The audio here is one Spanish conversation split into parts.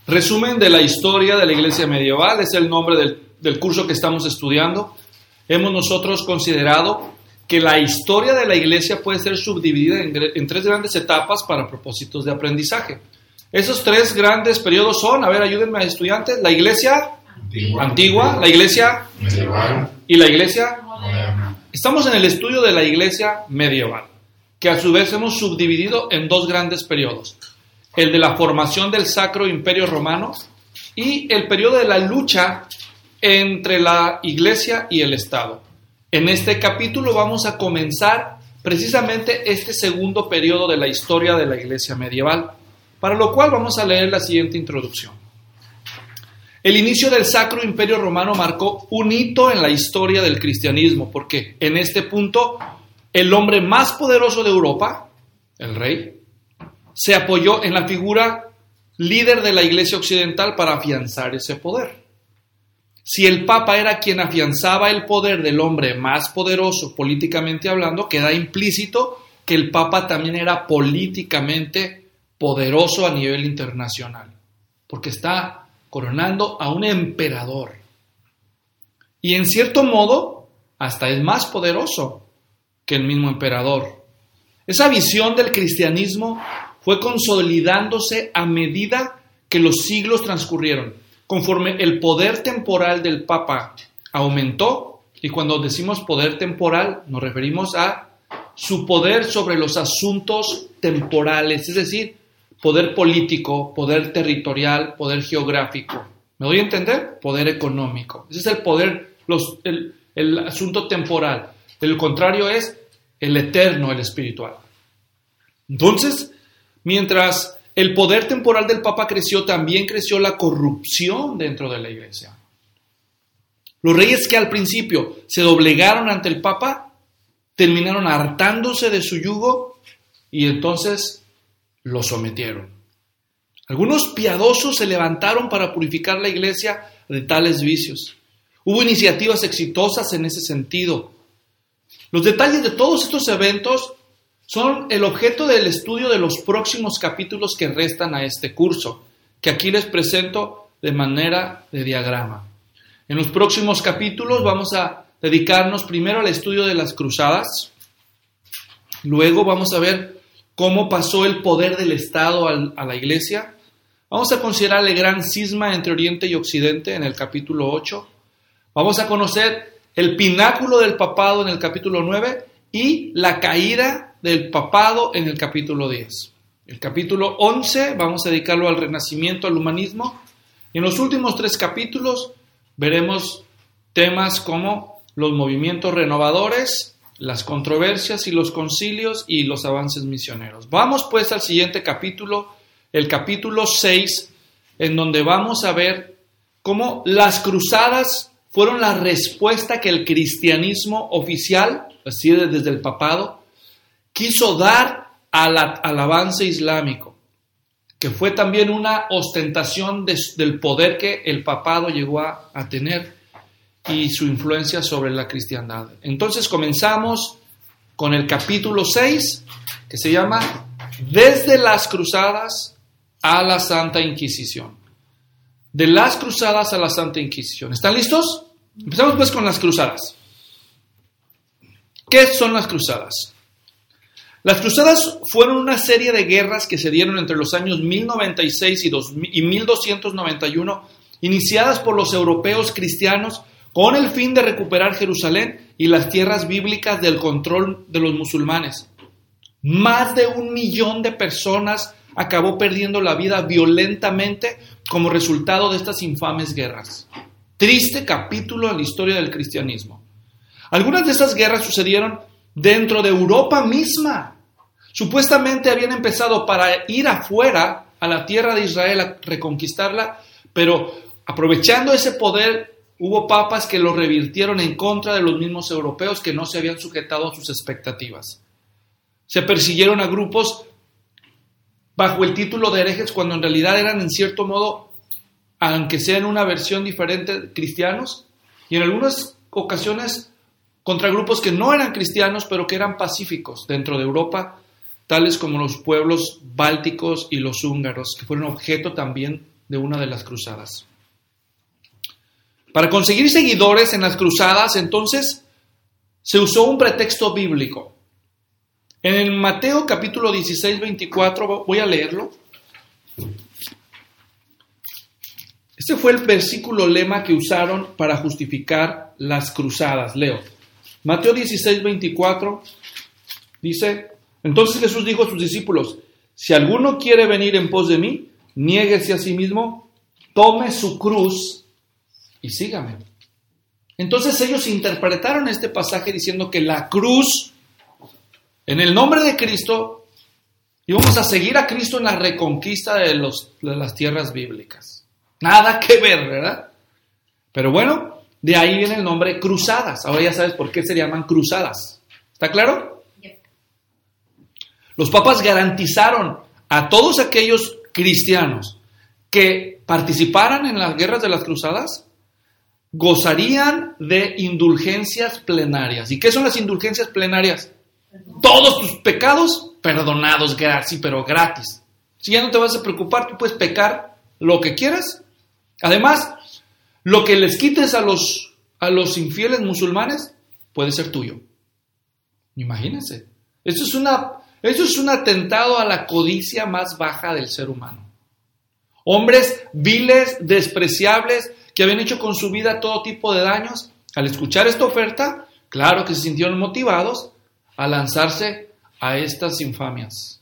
Resumen de la historia de la iglesia medieval, es el nombre del curso que estamos estudiando. Hemos nosotros considerado que la historia de la iglesia puede ser subdividida en tres grandes etapas para propósitos de aprendizaje. Esos tres grandes periodos son, a ver, ayúdenme a estudiantes, la iglesia antigua, la iglesia medieval y la iglesia moderna. Estamos en el estudio de la iglesia medieval, que a su vez hemos subdividido en dos grandes periodos. El de la formación del Sacro Imperio Romano y el periodo de la lucha entre la iglesia y el Estado. En este capítulo vamos a comenzar precisamente este segundo periodo de la historia de la iglesia medieval, para lo cual vamos a leer la siguiente introducción. El inicio del Sacro Imperio Romano marcó un hito en la historia del cristianismo, porque en este punto el hombre más poderoso de Europa, el rey, se apoyó en la figura líder de la iglesia occidental para afianzar ese poder. Si el Papa era quien afianzaba el poder del hombre más poderoso políticamente hablando, queda implícito que el Papa también era políticamente poderoso a nivel internacional, porque está coronando a un emperador. Y en cierto modo, hasta es más poderoso que el mismo emperador. Esa visión del cristianismo fue consolidándose a medida que los siglos transcurrieron, conforme el poder temporal del Papa aumentó, y cuando decimos poder temporal nos referimos a su poder sobre los asuntos temporales, es decir, poder político, poder territorial, poder geográfico. ¿Me doy a entender? Poder económico. Ese es el poder, el asunto temporal. El contrario es el eterno, el espiritual. Entonces, mientras el poder temporal del Papa creció, también creció la corrupción dentro de la iglesia. Los reyes que al principio se doblegaron ante el Papa, terminaron hartándose de su yugo y entonces lo sometieron. Algunos piadosos se levantaron para purificar la iglesia de tales vicios. Hubo iniciativas exitosas en ese sentido. Los detalles de todos estos eventos son el objeto del estudio de los próximos capítulos que restan a este curso, que aquí les presento de manera de diagrama. En los próximos capítulos vamos a dedicarnos primero al estudio de las cruzadas, luego vamos a ver cómo pasó el poder del Estado a la iglesia, vamos a considerar el gran cisma entre Oriente y Occidente en el capítulo 8, vamos a conocer el pináculo del papado en el capítulo 9 y la caída del papado en el capítulo 10. El capítulo 11 vamos a dedicarlo al renacimiento, al humanismo. Y en los últimos 3 capítulos veremos temas como los movimientos renovadores, las controversias y los concilios y los avances misioneros. Vamos pues al siguiente capítulo, el capítulo 6, en donde vamos a ver cómo las cruzadas fueron la respuesta que el cristianismo oficial, así desde el papado, quiso dar al avance islámico, que fue también una ostentación del poder que el papado llegó a tener y su influencia sobre la cristiandad. Entonces comenzamos con el capítulo 6, que se llama Desde las Cruzadas a la Santa Inquisición. De las Cruzadas a la Santa Inquisición. ¿Están listos? Empezamos pues con las cruzadas. ¿Qué son las cruzadas? Las cruzadas fueron una serie de guerras que se dieron entre los años 1096 y 1291, iniciadas por los europeos cristianos con el fin de recuperar Jerusalén y las tierras bíblicas del control de los musulmanes. Más de 1 millón de personas acabó perdiendo la vida violentamente como resultado de estas infames guerras. Triste capítulo en la historia del cristianismo. Algunas de estas guerras sucedieron dentro de Europa misma. Supuestamente habían empezado para ir afuera a la tierra de Israel a reconquistarla, pero aprovechando ese poder hubo papas que lo revirtieron en contra de los mismos europeos que no se habían sujetado a sus expectativas. Se persiguieron a grupos bajo el título de herejes cuando en realidad eran en cierto modo, aunque sea en una versión diferente, cristianos, y en algunas ocasiones contra grupos que no eran cristianos, pero que eran pacíficos dentro de Europa, tales como los pueblos bálticos y los húngaros, que fueron objeto también de una de las cruzadas. Para conseguir seguidores en las cruzadas, entonces, se usó un pretexto bíblico. En el Mateo capítulo 16, 24, voy a leerlo. Este fue el versículo lema que usaron para justificar las cruzadas. Leo. Mateo 16, 24 dice: entonces Jesús dijo a sus discípulos: si alguno quiere venir en pos de mí, niéguese a sí mismo, tome su cruz y sígame. Entonces ellos interpretaron este pasaje diciendo que la cruz, en el nombre de Cristo, íbamos a seguir a Cristo en la reconquista de las tierras bíblicas. Nada que ver, ¿verdad? Pero bueno, de ahí viene el nombre cruzadas. Ahora ya sabes por qué se llaman cruzadas. ¿Está claro? Los papas garantizaron a todos aquellos cristianos que participaran en las guerras de las cruzadas, gozarían de indulgencias plenarias. ¿Y qué son las indulgencias plenarias? Todos tus pecados perdonados, sí, pero gratis. Si ya no te vas a preocupar, tú puedes pecar lo que quieras. Además, lo que les quites a los infieles musulmanes puede ser tuyo. Imagínense. Eso es un atentado a la codicia más baja del ser humano. Hombres viles, despreciables, que habían hecho con su vida todo tipo de daños, al escuchar esta oferta, claro que se sintieron motivados a lanzarse a estas infamias.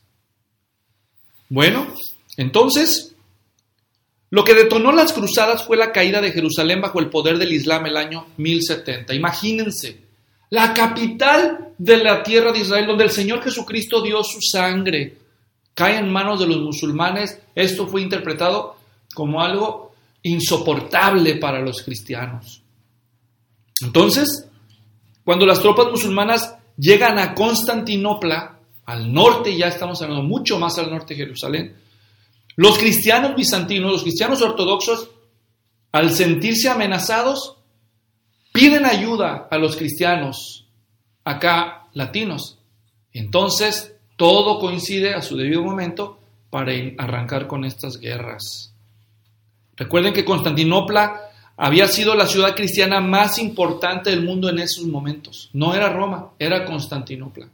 Bueno, entonces, lo que detonó las cruzadas fue la caída de Jerusalén bajo el poder del Islam el año 1070. Imagínense, la capital de la tierra de Israel, donde el Señor Jesucristo dio su sangre, cae en manos de los musulmanes. Esto fue interpretado como algo insoportable para los cristianos. Entonces, cuando las tropas musulmanas llegan a Constantinopla, al norte, ya estamos hablando mucho más al norte de Jerusalén, los cristianos bizantinos, los cristianos ortodoxos, al sentirse amenazados, piden ayuda a los cristianos acá latinos. Entonces, todo coincide a su debido momento para arrancar con estas guerras. Recuerden que Constantinopla había sido la ciudad cristiana más importante del mundo en esos momentos. No era Roma, era Constantinopla.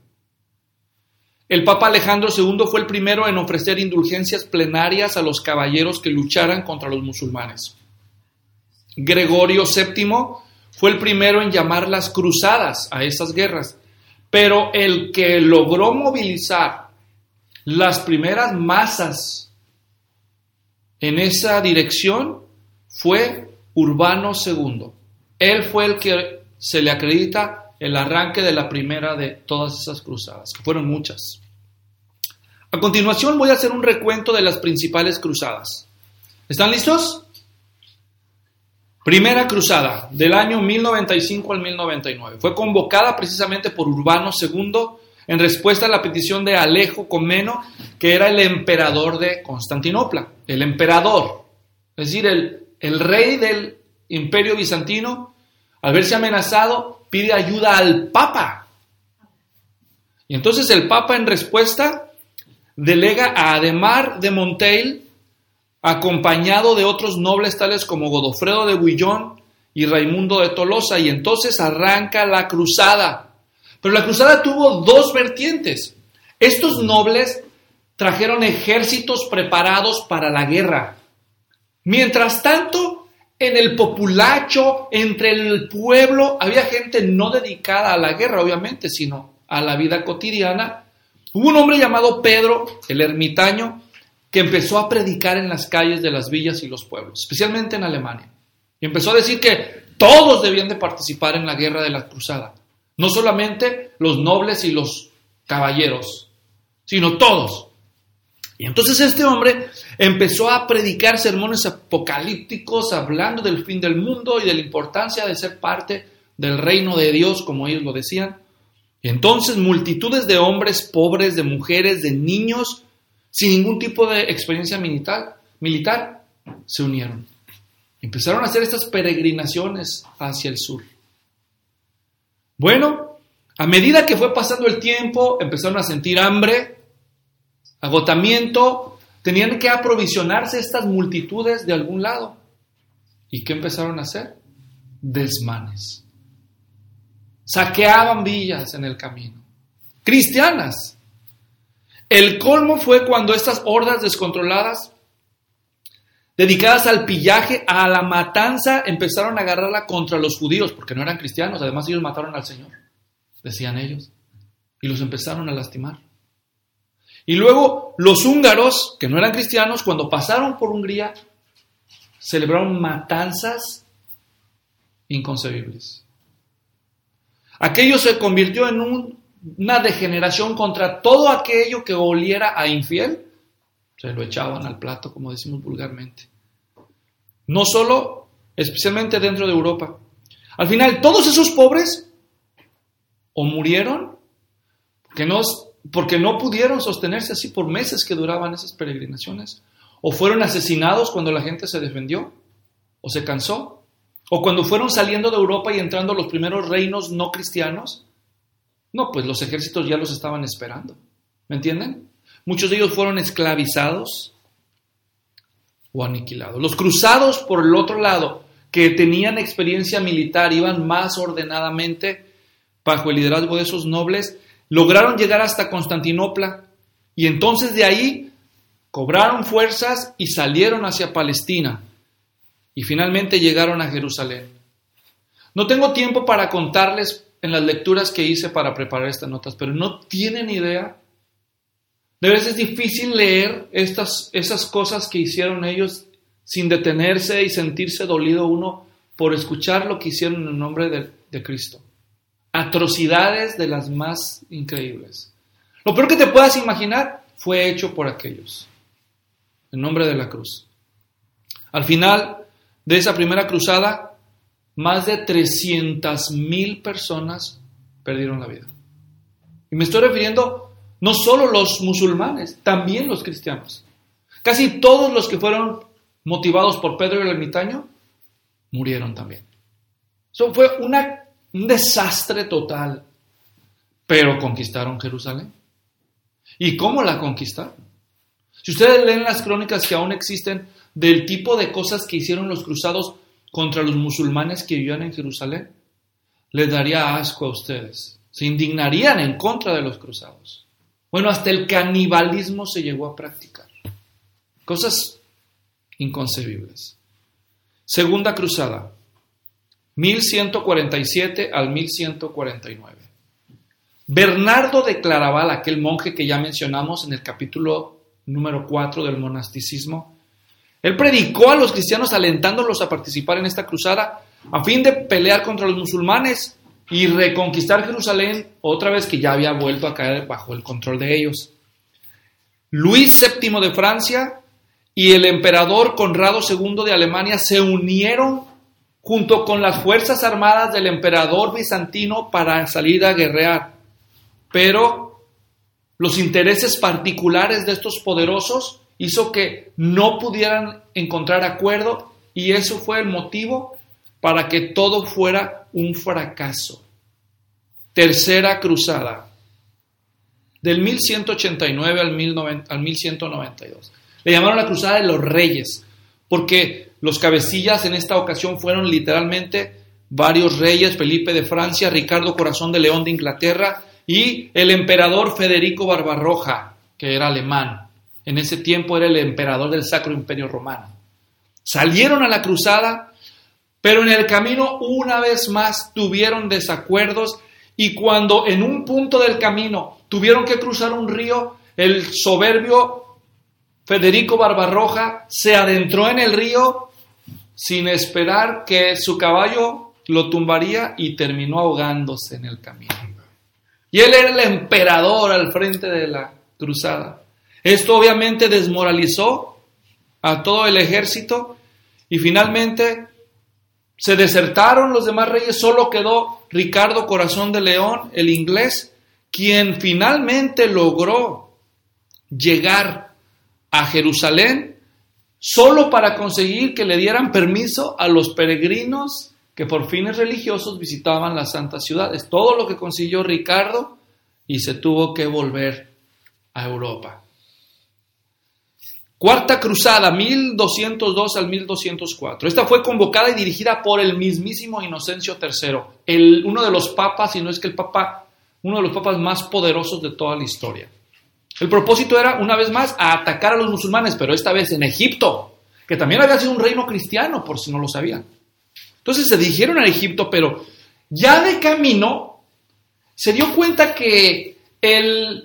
El Papa Alejandro II fue el primero en ofrecer indulgencias plenarias a los caballeros que lucharan contra los musulmanes. Gregorio VII fue el primero en llamar las cruzadas a esas guerras, pero el que logró movilizar las primeras masas en esa dirección fue Urbano II. Él fue el que se le acredita el arranque de la primera de todas esas cruzadas, que fueron muchas. A continuación voy a hacer un recuento de las principales cruzadas. ¿Están listos? Primera cruzada, del año 1095 al 1099. Fue convocada precisamente por Urbano II en respuesta a la petición de Alejo Comneno, que era el emperador de Constantinopla. El emperador, es decir, el rey del imperio bizantino, al verse amenazado, pide ayuda al Papa. Y entonces el Papa, en respuesta, delega a Adhemar de Monteil, acompañado de otros nobles tales como Godofredo de Bouillon y Raimundo de Tolosa, y entonces arranca la cruzada. Pero la cruzada tuvo dos vertientes. Estos nobles trajeron ejércitos preparados para la guerra. Mientras tanto, en el populacho, entre el pueblo, había gente no dedicada a la guerra, obviamente, sino a la vida cotidiana. Hubo un hombre llamado Pedro, el ermitaño, que empezó a predicar en las calles de las villas y los pueblos, especialmente en Alemania. Y empezó a decir que todos debían de participar en la guerra de la cruzada. No solamente los nobles y los caballeros, sino todos. Y entonces este hombre empezó a predicar sermones apocalípticos, hablando del fin del mundo y de la importancia de ser parte del reino de Dios, como ellos lo decían. Y entonces multitudes de hombres pobres, de mujeres, de niños, sin ningún tipo de experiencia militar, se unieron. Empezaron a hacer estas peregrinaciones hacia el sur. Bueno, a medida que fue pasando el tiempo, empezaron a sentir hambre, agotamiento, Tenían que aprovisionarse estas multitudes de algún lado. ¿Y qué empezaron a hacer? Desmanes. Saqueaban villas en el camino. Cristianas. El colmo fue cuando estas hordas descontroladas, dedicadas al pillaje, a la matanza, empezaron a agarrarla contra los judíos, porque no eran cristianos. Además, ellos mataron al Señor, decían ellos, y los empezaron a lastimar. Y luego los húngaros, que no eran cristianos, cuando pasaron por Hungría, celebraron matanzas inconcebibles. Aquello se convirtió en una degeneración contra todo aquello que oliera a infiel. Se lo echaban al plato, como decimos vulgarmente. No solo, especialmente dentro de Europa. Al final, todos esos pobres o murieron porque no pudieron sostenerse así por meses que duraban esas peregrinaciones, o fueron asesinados cuando la gente se defendió, o se cansó, o cuando fueron saliendo de Europa y entrando los primeros reinos no cristianos. No, pues los ejércitos ya los estaban esperando. ¿Me entienden? Muchos de ellos fueron esclavizados o aniquilados. Los cruzados, por el otro lado, que tenían experiencia militar, iban más ordenadamente bajo el liderazgo de esos nobles, lograron llegar hasta Constantinopla y entonces de ahí cobraron fuerzas y salieron hacia Palestina y finalmente llegaron a Jerusalén. No tengo tiempo para contarles en las lecturas que hice para preparar estas notas, pero no tienen idea. De veces es difícil leer esas cosas que hicieron ellos sin detenerse y sentirse dolido uno por escuchar lo que hicieron en nombre de Cristo. Atrocidades de las más increíbles. Lo peor que te puedas imaginar fue hecho por aquellos, en nombre de la cruz. Al final de esa primera cruzada, más de 300,000 personas perdieron la vida. Y me estoy refiriendo no solo los musulmanes, también los cristianos. Casi todos los que fueron motivados por Pedro el ermitaño murieron también. Eso fue un desastre total, pero conquistaron Jerusalén. ¿Y cómo la conquistaron? Si ustedes leen las crónicas que aún existen del tipo de cosas que hicieron los cruzados contra los musulmanes que vivían en Jerusalén, les daría asco a ustedes. Se indignarían en contra de los cruzados. Bueno, hasta el canibalismo se llegó a practicar. Cosas inconcebibles. Segunda cruzada, 1147 al 1149. Bernardo de Claraval, aquel monje que ya mencionamos en el capítulo número 4 del monasticismo, él predicó a los cristianos alentándolos a participar en esta cruzada a fin de pelear contra los musulmanes y reconquistar Jerusalén, otra vez que ya había vuelto a caer bajo el control de ellos. Luis VII de Francia y el emperador Conrado II de Alemania se unieron junto con las fuerzas armadas del emperador bizantino para salir a guerrear. Pero los intereses particulares de estos poderosos hizo que no pudieran encontrar acuerdo y eso fue el motivo para que todo fuera un fracaso. Tercera cruzada, del 1189 al 1192. Le llamaron la cruzada de los reyes, porque los cabecillas en esta ocasión fueron literalmente varios reyes: Felipe de Francia, Ricardo Corazón de León de Inglaterra y el emperador Federico Barbarroja, que era alemán. En ese tiempo era el emperador del Sacro Imperio Romano. Salieron a la cruzada, pero en el camino una vez más tuvieron desacuerdos y cuando en un punto del camino tuvieron que cruzar un río, el soberbio Federico Barbarroja se adentró en el río sin esperar que su caballo lo tumbaría y terminó ahogándose en el camino. Y él era el emperador al frente de la cruzada. Esto obviamente desmoralizó a todo el ejército y finalmente se desertaron los demás reyes. Solo quedó Ricardo Corazón de León, el inglés, quien finalmente logró llegar a Jerusalén solo para conseguir que le dieran permiso a los peregrinos que por fines religiosos visitaban la santa ciudad. Es todo lo que consiguió Ricardo y se tuvo que volver a Europa. Cuarta Cruzada, 1202 al 1204. Esta fue convocada y dirigida por el mismísimo Inocencio III, uno de los papas, si no es que uno de los papas más poderosos de toda la historia. El propósito era, una vez más, atacar a los musulmanes, pero esta vez en Egipto, que también había sido un reino cristiano, por si no lo sabían. Entonces se dirigieron a Egipto, pero ya de camino se dio cuenta que el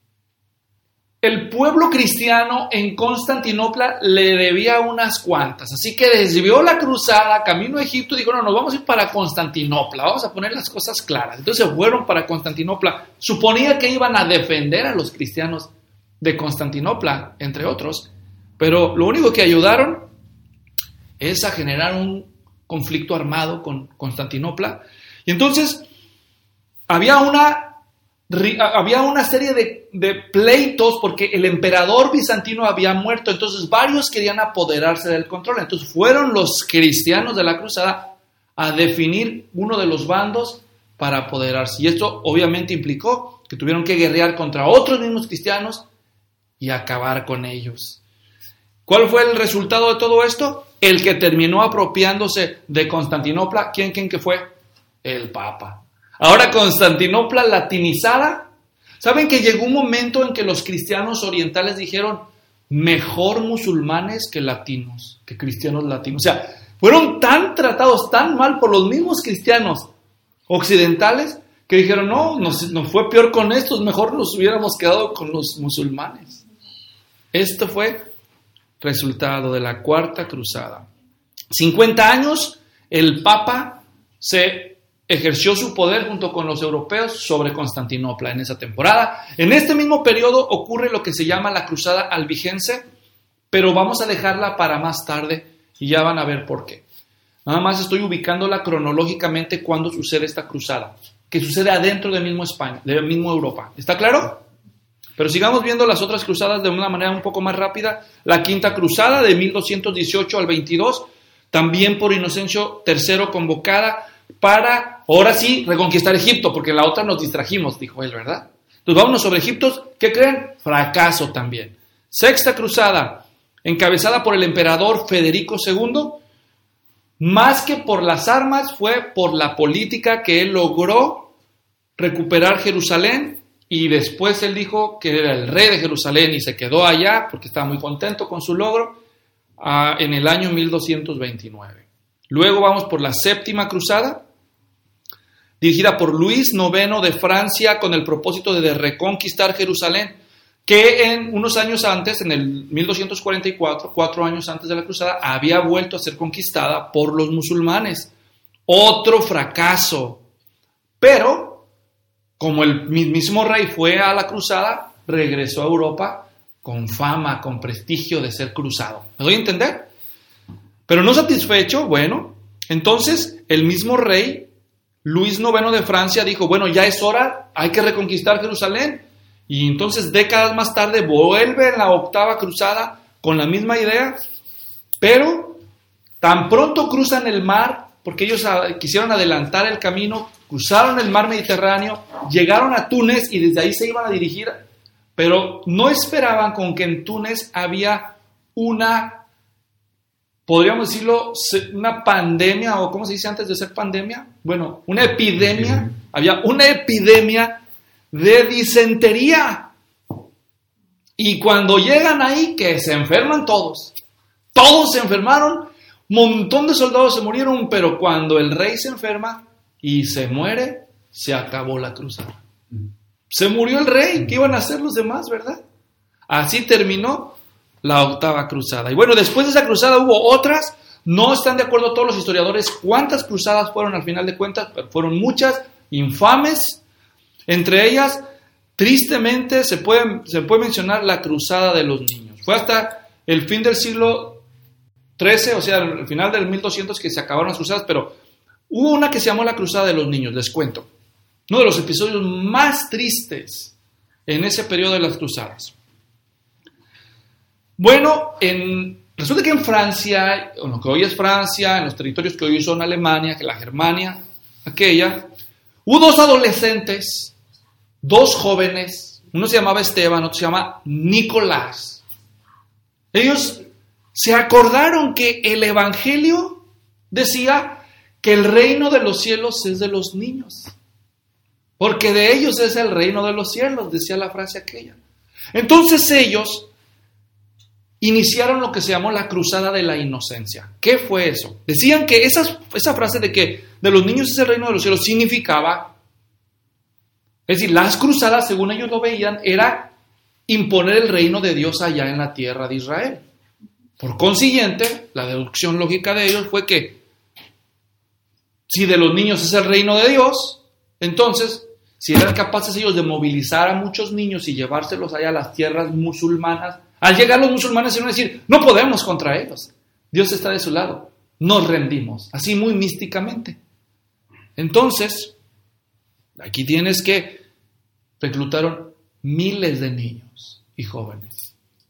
pueblo cristiano en Constantinopla le debía unas cuantas. Así que desvió la cruzada, camino a Egipto, y dijo, no, nos vamos a ir para Constantinopla, vamos a poner las cosas claras. Entonces fueron para Constantinopla. Suponía que iban a defender a los cristianos de Constantinopla, entre otros, pero lo único que ayudaron es a generar un conflicto armado con Constantinopla. Y entonces había una serie de pleitos porque el emperador bizantino había muerto, entonces varios querían apoderarse del control. Entonces fueron los cristianos de la cruzada a definir uno de los bandos para apoderarse. Y esto obviamente implicó que tuvieron que guerrear contra otros mismos cristianos y acabar con ellos. ¿Cuál fue el resultado de todo esto? El que terminó apropiándose de Constantinopla. ¿Quién que fue? El Papa. Ahora Constantinopla latinizada. ¿Saben que llegó un momento en que los cristianos orientales dijeron mejor musulmanes que latinos, que cristianos latinos? O sea, fueron tan tratados tan mal por los mismos cristianos occidentales que dijeron, no, nos fue peor con estos, mejor nos hubiéramos quedado con los musulmanes. Esto fue resultado de la Cuarta Cruzada. 50 años, el Papa se ejerció su poder junto con los europeos sobre Constantinopla en esa temporada. En este mismo periodo ocurre lo que se llama la Cruzada Albigense, pero vamos a dejarla para más tarde y ya van a ver por qué. Nada más estoy ubicándola cronológicamente cuando sucede esta cruzada, que sucede adentro de mismo España, de mismo Europa. ¿Está claro? Pero sigamos viendo las otras cruzadas de una manera un poco más rápida. La Quinta Cruzada de 1218 al 22, también por Inocencio III convocada para, ahora sí, reconquistar Egipto, porque en la otra nos distrajimos, dijo él, ¿verdad? Entonces vámonos sobre Egipto. ¿Qué creen? Fracaso también. Sexta Cruzada, encabezada por el emperador Federico II, más que por las armas, fue por la política que él logró recuperar Jerusalén. Y después él dijo que era el rey de Jerusalén y se quedó allá porque estaba muy contento con su logro en el año 1229. Luego vamos por la Séptima Cruzada, dirigida por Luis IX de Francia con el propósito de reconquistar Jerusalén, que en unos años antes, en el 1244, 4 años antes de la cruzada, había vuelto a ser conquistada por los musulmanes. Otro fracaso. Pero como el mismo rey fue a la cruzada, regresó a Europa con fama, con prestigio de ser cruzado. ¿Me doy a entender? Pero no satisfecho, bueno, entonces el mismo rey, Luis IX de Francia, dijo, bueno, ya es hora, hay que reconquistar Jerusalén. Y entonces décadas más tarde vuelve en la octava cruzada con la misma idea, pero tan pronto cruzan el mar, porque ellos quisieron adelantar el camino, cruzaron el mar Mediterráneo, llegaron a Túnez y desde ahí se iban a dirigir, pero no esperaban con que en Túnez había una, podríamos decirlo, una pandemia, o ¿cómo se dice antes de ser pandemia? Bueno, una epidemia, había una epidemia de disentería. Y cuando llegan ahí, que se enferman todos se enfermaron, un montón de soldados se murieron, pero cuando el rey se enferma y se muere, se acabó la cruzada. Se murió el rey, ¿qué iban a hacer los demás, verdad? Así terminó la octava cruzada. Y bueno, después de esa cruzada hubo otras, no están de acuerdo todos los historiadores cuántas cruzadas fueron al final de cuentas, pero fueron muchas, infames. Entre ellas, tristemente, se puede mencionar la cruzada de los niños. Fue hasta el fin del siglo XIII, o sea, el final del 1200 que se acabaron las cruzadas, pero hubo una que se llamó la cruzada de los niños, les cuento. Uno de los episodios más tristes en ese periodo de las cruzadas. Bueno, resulta que en Francia, en lo que hoy es Francia, en los territorios que hoy son Alemania, que la Germania, aquella, hubo 2 adolescentes, 2 jóvenes, uno se llamaba Esteban, otro se llama Nicolás. Ellos se acordaron que el Evangelio decía que el reino de los cielos es de los niños. Porque de ellos es el reino de los cielos, decía la frase aquella. Entonces ellos iniciaron lo que se llamó la cruzada de la inocencia. ¿Qué fue eso? Decían que esa frase de que de los niños es el reino de los cielos significaba, es decir, las cruzadas, según ellos lo veían, era imponer el reino de Dios allá en la tierra de Israel. Por consiguiente, la deducción lógica de ellos fue que si de los niños es el reino de Dios, entonces, si eran capaces ellos de movilizar a muchos niños y llevárselos allá a las tierras musulmanas, al llegar los musulmanes iban a decir, no podemos contra ellos. Dios está de su lado. Nos rendimos. Así muy místicamente. Entonces, aquí tienes que reclutaron miles de niños y jóvenes.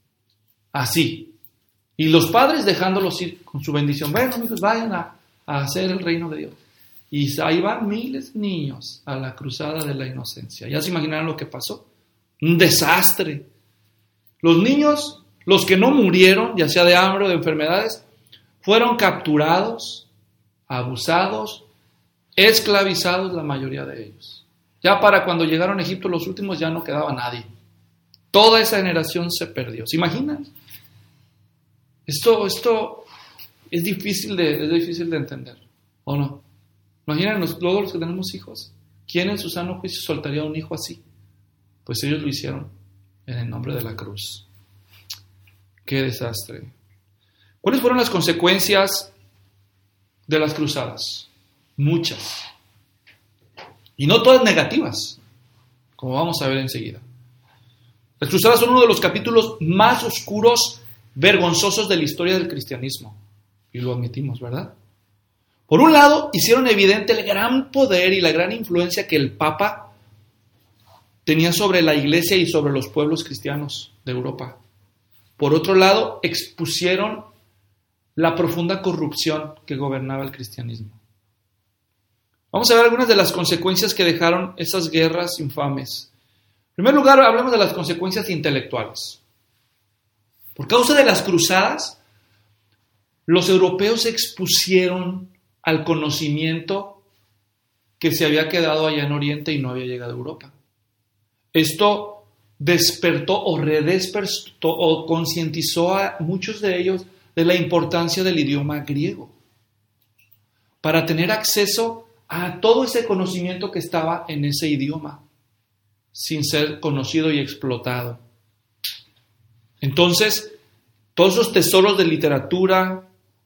Así. Y los padres dejándolos ir con su bendición. Bueno, hijos, vayan a hacer el reino de Dios. Y ahí van miles de niños a la cruzada de la inocencia. Ya se imaginaron lo que pasó. Un desastre. Los niños, los que no murieron, ya sea de hambre o de enfermedades, fueron capturados, abusados, esclavizados, la mayoría de ellos. Ya para cuando llegaron a Egipto, los últimos ya no quedaba nadie. Toda esa generación se perdió. ¿Se imaginan? Esto es difícil de entender, ¿o no? Imagínanos, luego los que tenemos hijos, ¿quién en su sano juicio soltaría a un hijo así? Pues ellos lo hicieron en el nombre de la cruz. ¡Qué desastre! ¿Cuáles fueron las consecuencias de las cruzadas? Muchas. Y no todas negativas, como vamos a ver enseguida. Las cruzadas son uno de los capítulos más oscuros, vergonzosos de la historia del cristianismo. Y lo admitimos, ¿verdad? Por un lado, hicieron evidente el gran poder y la gran influencia que el Papa tenía sobre la iglesia y sobre los pueblos cristianos de Europa. Por otro lado, expusieron la profunda corrupción que gobernaba el cristianismo. Vamos a ver algunas de las consecuencias que dejaron esas guerras infames. En primer lugar, hablemos de las consecuencias intelectuales. Por causa de las cruzadas, los europeos se expusieron al conocimiento que se había quedado allá en Oriente y no había llegado a Europa. Esto despertó o redespertó o concientizó a muchos de ellos de la importancia del idioma griego para tener acceso a todo ese conocimiento que estaba en ese idioma sin ser conocido y explotado. Entonces, todos esos tesoros de literatura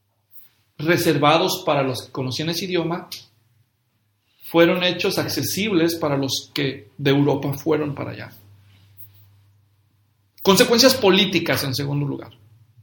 reservados para los que conocían ese idioma fueron hechos accesibles para los que de Europa fueron para allá. Consecuencias políticas, en segundo lugar.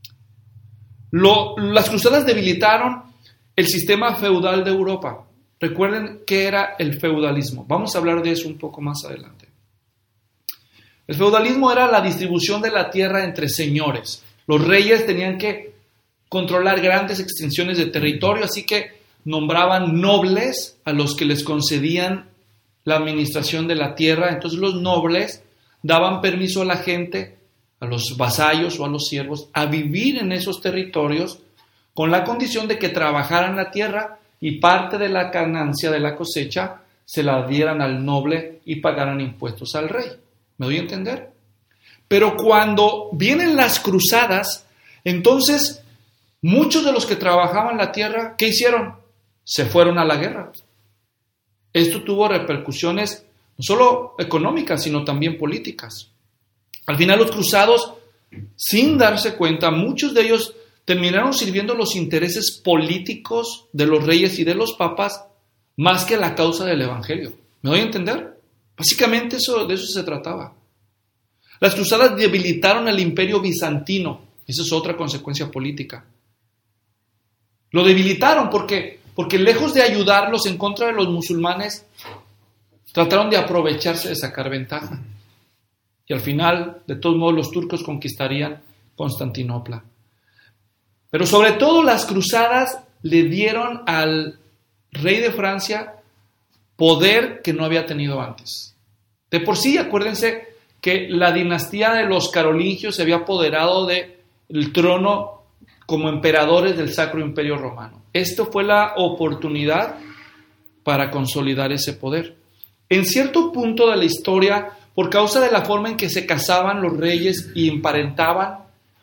Las cruzadas debilitaron el sistema feudal de Europa. Recuerden qué era el feudalismo. Vamos a hablar de eso un poco más adelante. El feudalismo era la distribución de la tierra entre señores. Los reyes tenían que controlar grandes extensiones de territorio, así que nombraban nobles a los que les concedían la administración de la tierra. Entonces los nobles daban permiso a la gente, a los vasallos o a los siervos, a vivir en esos territorios con la condición de que trabajaran la tierra y parte de la ganancia de la cosecha se la dieran al noble y pagaran impuestos al rey. ¿Me doy a entender? Pero cuando vienen las cruzadas, entonces muchos de los que trabajaban la tierra, ¿qué hicieron? Se fueron a la guerra. Esto tuvo repercusiones no solo económicas, sino también políticas. Al final los cruzados, sin darse cuenta, muchos de ellos terminaron sirviendo los intereses políticos de los reyes y de los papas más que la causa del evangelio. ¿Me doy a entender? Básicamente de eso se trataba. Las cruzadas debilitaron el imperio bizantino. Esa es otra consecuencia política. Lo debilitaron porque lejos de ayudarlos en contra de los musulmanes, trataron de aprovecharse de sacar ventaja. Y al final, de todos modos, los turcos conquistarían Constantinopla. Pero sobre todo las cruzadas le dieron al rey de Francia poder que no había tenido antes. De por sí, acuérdense que la dinastía de los carolingios se había apoderado de el trono como emperadores del Sacro Imperio Romano. Esto fue la oportunidad para consolidar ese poder. En cierto punto de la historia, por causa de la forma en que se casaban los reyes y emparentaban,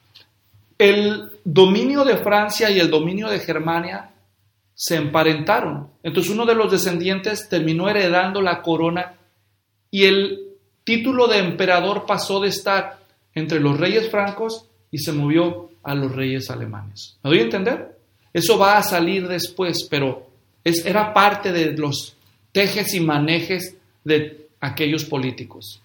el dominio de Francia y el dominio de Germania se emparentaron. Entonces uno de los descendientes terminó heredando la corona y el título de emperador pasó de estar entre los reyes francos y se movió a los reyes alemanes. ¿Me doy a entender? Eso va a salir después, pero era parte de los tejes y manejes de aquellos políticos.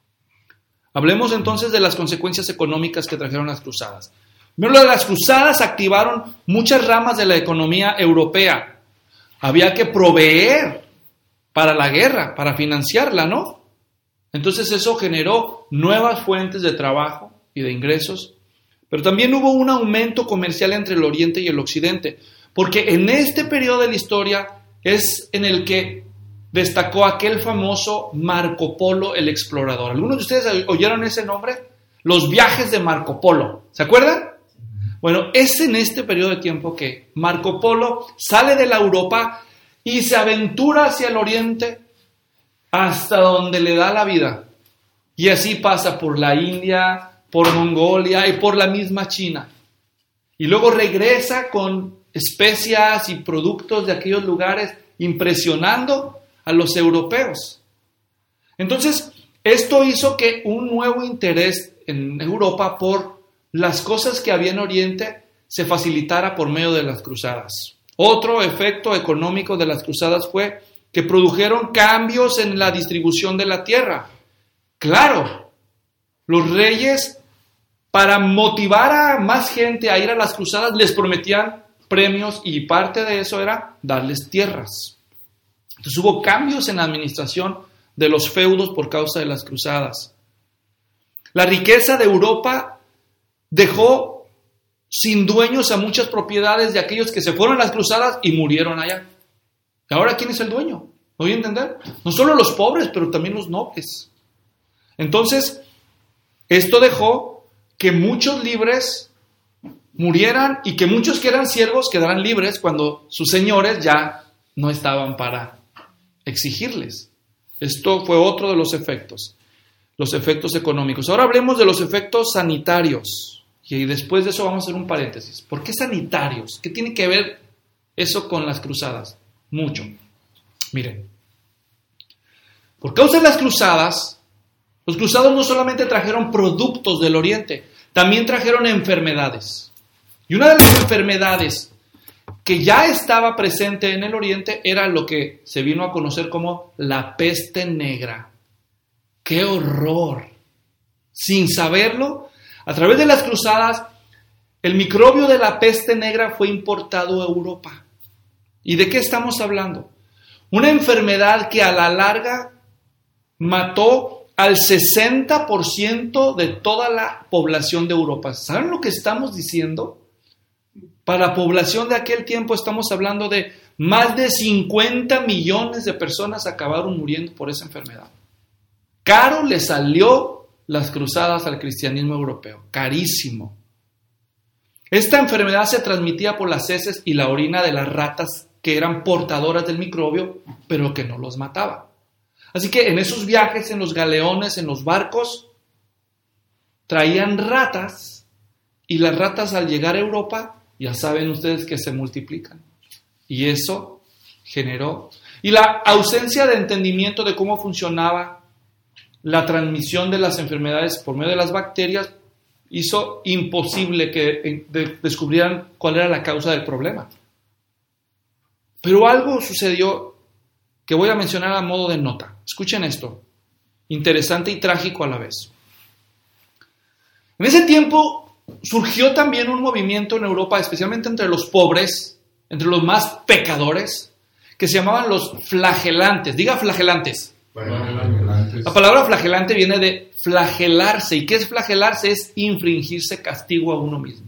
Hablemos entonces de las consecuencias económicas que trajeron las cruzadas. Primero, las cruzadas activaron muchas ramas de la economía europea. Había que proveer para la guerra, para financiarla, ¿no? Entonces eso generó nuevas fuentes de trabajo y de ingresos, pero también hubo un aumento comercial entre el Oriente y el Occidente, porque en este periodo de la historia es en el que destacó aquel famoso Marco Polo, el explorador. ¿Algunos de ustedes oyeron ese nombre? Los viajes de Marco Polo. ¿Se acuerdan? Bueno, es en este periodo de tiempo que Marco Polo sale de la Europa y se aventura hacia el Oriente hasta donde le da la vida. Y así pasa por la India, por Mongolia y por la misma China. Y luego regresa con especias y productos de aquellos lugares, impresionando a los europeos. Entonces, esto hizo que un nuevo interés en Europa por las cosas que había en Oriente se facilitara por medio de las cruzadas. Otro efecto económico de las cruzadas fue que produjeron cambios en la distribución de la tierra. Claro, los reyes, para motivar a más gente a ir a las cruzadas, les prometían premios y parte de eso era darles tierras. Entonces hubo cambios en la administración de los feudos por causa de las cruzadas. La riqueza de Europa dejó sin dueños a muchas propiedades de aquellos que se fueron a las cruzadas y murieron allá. Ahora, ¿quién es el dueño? ¿Me voy a entender? No solo los pobres, pero también los nobles. Entonces, esto dejó que muchos libres murieran y que muchos que eran siervos quedaran libres cuando sus señores ya no estaban para exigirles. Esto fue otro de los efectos económicos. Ahora hablemos de los efectos sanitarios. Y después de eso vamos a hacer un paréntesis. ¿Por qué sanitarios? ¿Qué tiene que ver eso con las cruzadas? Mucho. Miren, por causa de las cruzadas, los cruzados no solamente trajeron productos del Oriente, también trajeron enfermedades. Y una de las enfermedades que ya estaba presente en el Oriente era lo que se vino a conocer como la peste negra. ¡Qué horror! Sin saberlo, a través de las cruzadas, el microbio de la peste negra fue importado a Europa. ¿Y de qué estamos hablando? Una enfermedad que a la larga mató al 60% de toda la población de Europa. ¿Saben lo que estamos diciendo? Para la población de aquel tiempo estamos hablando de más de 50 millones de personas acabaron muriendo por esa enfermedad. Caro le salió las cruzadas al cristianismo europeo, carísimo. Esta enfermedad se transmitía por las heces y la orina de las ratas que eran portadoras del microbio, pero que no los mataba. Así que en esos viajes, en los galeones, en los barcos, traían ratas y las ratas al llegar a Europa, ya saben ustedes que se multiplican. Y eso generó. Y la ausencia de entendimiento de cómo funcionaba la transmisión de las enfermedades por medio de las bacterias hizo imposible que descubrieran cuál era la causa del problema. Pero algo sucedió que voy a mencionar a modo de nota. Escuchen esto, interesante y trágico a la vez. En ese tiempo surgió también un movimiento en Europa, especialmente entre los pobres, entre los más pecadores, que se llamaban los flagelantes. Diga flagelantes. La palabra flagelante viene de flagelarse. ¿Y qué es flagelarse? Es infligirse castigo a uno mismo.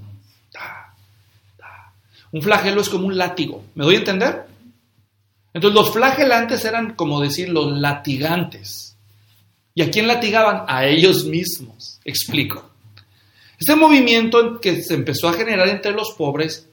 Un flagelo es como un látigo. ¿Me doy a entender? Entonces los flagelantes eran como decir los latigantes. ¿Y a quién latigaban? A ellos mismos. Explico. Este movimiento que se empezó a generar entre los pobres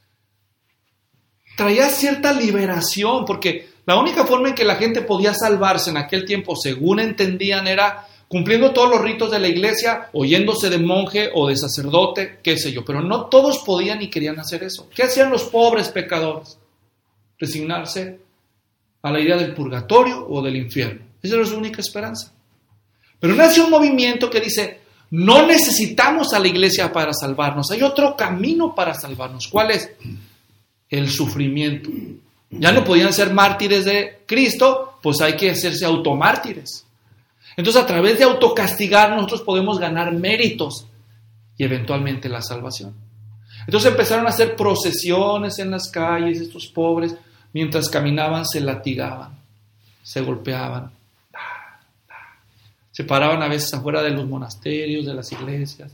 traía cierta liberación, porque la única forma en que la gente podía salvarse en aquel tiempo, según entendían, era cumpliendo todos los ritos de la iglesia, o yéndose de monje o de sacerdote, qué sé yo. Pero no todos podían y querían hacer eso. ¿Qué hacían los pobres pecadores? Resignarse a la idea del purgatorio o del infierno. Esa era su única esperanza. Pero nace un movimiento que dice, no necesitamos a la iglesia para salvarnos. Hay otro camino para salvarnos. ¿Cuál es? El sufrimiento. Ya no podían ser mártires de Cristo, pues hay que hacerse automártires. Entonces, a través de autocastigar, nosotros podemos ganar méritos y eventualmente la salvación. Entonces empezaron a hacer procesiones en las calles, estos pobres, mientras caminaban se latigaban, se golpeaban, se paraban a veces afuera de los monasterios, de las iglesias.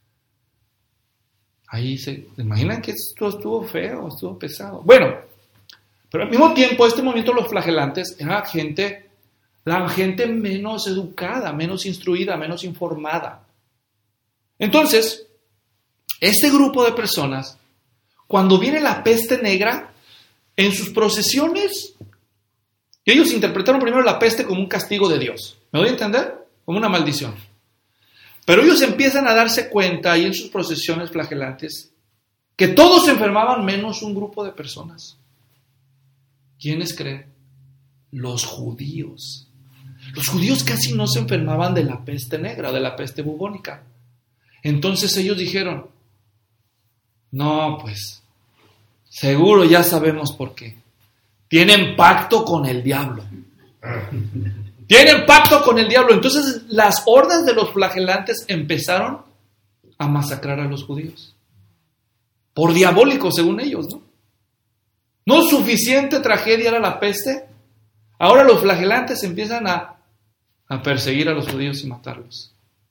Ahí se imaginan que esto estuvo feo, estuvo pesado. Bueno, pero al mismo tiempo este movimiento de los flagelantes era la gente menos educada, menos instruida, menos informada. Entonces, este grupo de personas, cuando viene la peste negra, en sus procesiones, ellos interpretaron primero la peste como un castigo de Dios. ¿Me doy a entender? Como una maldición. Pero ellos empiezan a darse cuenta, ahí en sus procesiones flagelantes, que todos se enfermaban menos un grupo de personas. ¿Quiénes creen? Los judíos. Los judíos casi no se enfermaban de la peste negra, de la peste bubónica. Entonces ellos dijeron, no, pues, seguro ya sabemos por qué. Tienen pacto con el diablo. Tienen pacto con el diablo. Entonces las hordas de los flagelantes empezaron a masacrar a los judíos. Por diabólico, según ellos, ¿no? No suficiente tragedia era la peste. Ahora los flagelantes empiezan a perseguir a los judíos y matarlos.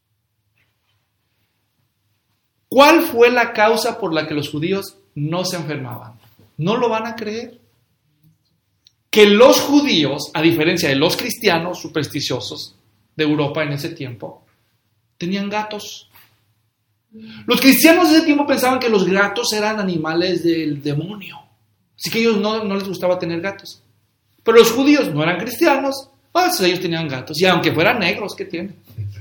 ¿Cuál fue la causa por la que los judíos no se enfermaban? No lo van a creer. Que los judíos, a diferencia de los cristianos supersticiosos de Europa en ese tiempo, tenían gatos. Los cristianos de ese tiempo pensaban que los gatos eran animales del demonio. Así que a ellos no les gustaba tener gatos. Pero los judíos no eran cristianos, pues ellos tenían gatos. Y aunque fueran negros, ¿qué tienen?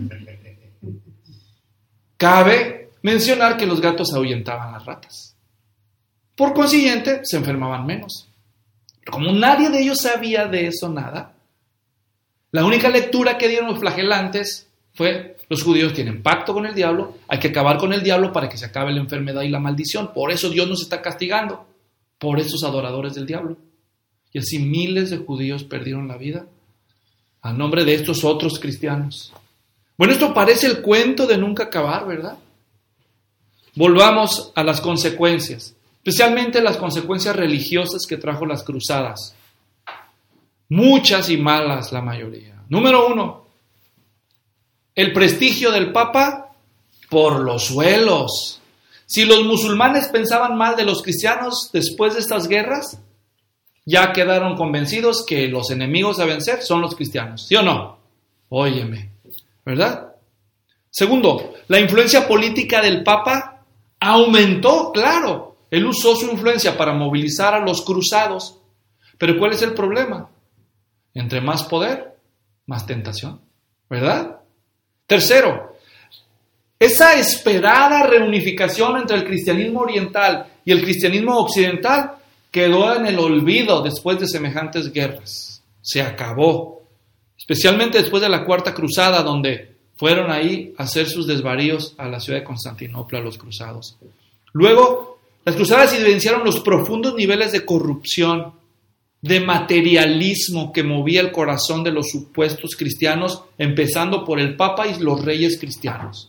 Cabe mencionar que los gatos ahuyentaban las ratas. Por consiguiente, se enfermaban menos. Pero como nadie de ellos sabía de eso nada, la única lectura que dieron los flagelantes fue, los judíos tienen pacto con el diablo, hay que acabar con el diablo para que se acabe la enfermedad y la maldición. Por eso Dios nos está castigando, por esos adoradores del diablo. Y así miles de judíos perdieron la vida a nombre de estos otros cristianos. Bueno, esto parece el cuento de nunca acabar, ¿verdad? Volvamos a las consecuencias, especialmente las consecuencias religiosas que trajo las cruzadas. Muchas y malas la mayoría. Número 1, el prestigio del Papa por los suelos. Si los musulmanes pensaban mal de los cristianos después de estas guerras, ya quedaron convencidos que los enemigos a vencer son los cristianos. ¿Sí o no? Óyeme, ¿verdad? Segundo, la influencia política del Papa aumentó, claro. Él usó su influencia para movilizar a los cruzados. Pero ¿cuál es el problema? Entre más poder, más tentación, ¿verdad? Tercero, esa esperada reunificación entre el cristianismo oriental y el cristianismo occidental quedó en el olvido después de semejantes guerras. Se acabó. Especialmente después de la Cuarta Cruzada, donde fueron ahí a hacer sus desvaríos a la ciudad de Constantinopla, los cruzados. Luego, las cruzadas evidenciaron los profundos niveles de corrupción, de materialismo que movía el corazón de los supuestos cristianos, empezando por el Papa y los reyes cristianos.